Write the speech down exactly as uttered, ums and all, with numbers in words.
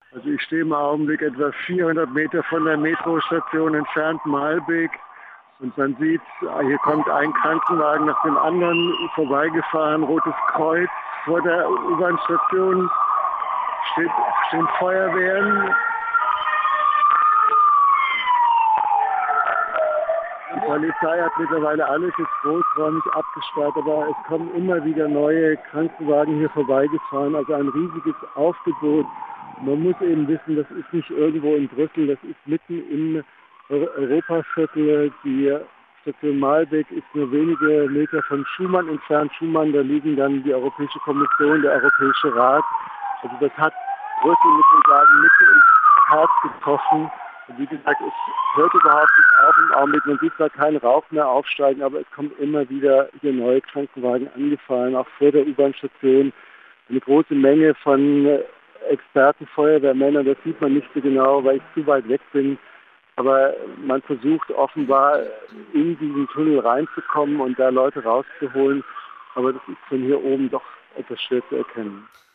Also ich stehe im Augenblick etwa vierhundert Meter von der Metrostation entfernt, Malbek. Und man sieht, hier kommt ein Krankenwagen nach dem anderen vorbeigefahren, Rotes Kreuz. Vor der U-Bahn-Station steht, stehen Feuerwehren. Die Polizei hat mittlerweile alles jetzt großräumig abgesperrt, aber es kommen immer wieder neue Krankenwagen hier vorbeigefahren. Also ein riesiges Aufgebot. Man muss eben wissen, das ist nicht irgendwo in Brüssel, das ist mitten im Europaviertel. Die Station Malbek ist nur wenige Meter von Schuman entfernt. Schuman, da liegen dann die Europäische Kommission, der Europäische Rat. Also das hat Brüssel mit dem Sagen mitten ins Herz getroffen. Und wie gesagt, es hört überhaupt nicht auf im Augenblick. Man sieht zwar keinen Rauch mehr aufsteigen, aber es kommen immer wieder hier neue Krankenwagen angefahren, auch vor der U-Bahn-Station. Eine große Menge von Experten, Feuerwehrmännern, das sieht man nicht so genau, weil ich zu weit weg bin. Aber man versucht offenbar in diesen Tunnel reinzukommen und da Leute rauszuholen. Aber das ist von hier oben doch etwas schwer zu erkennen.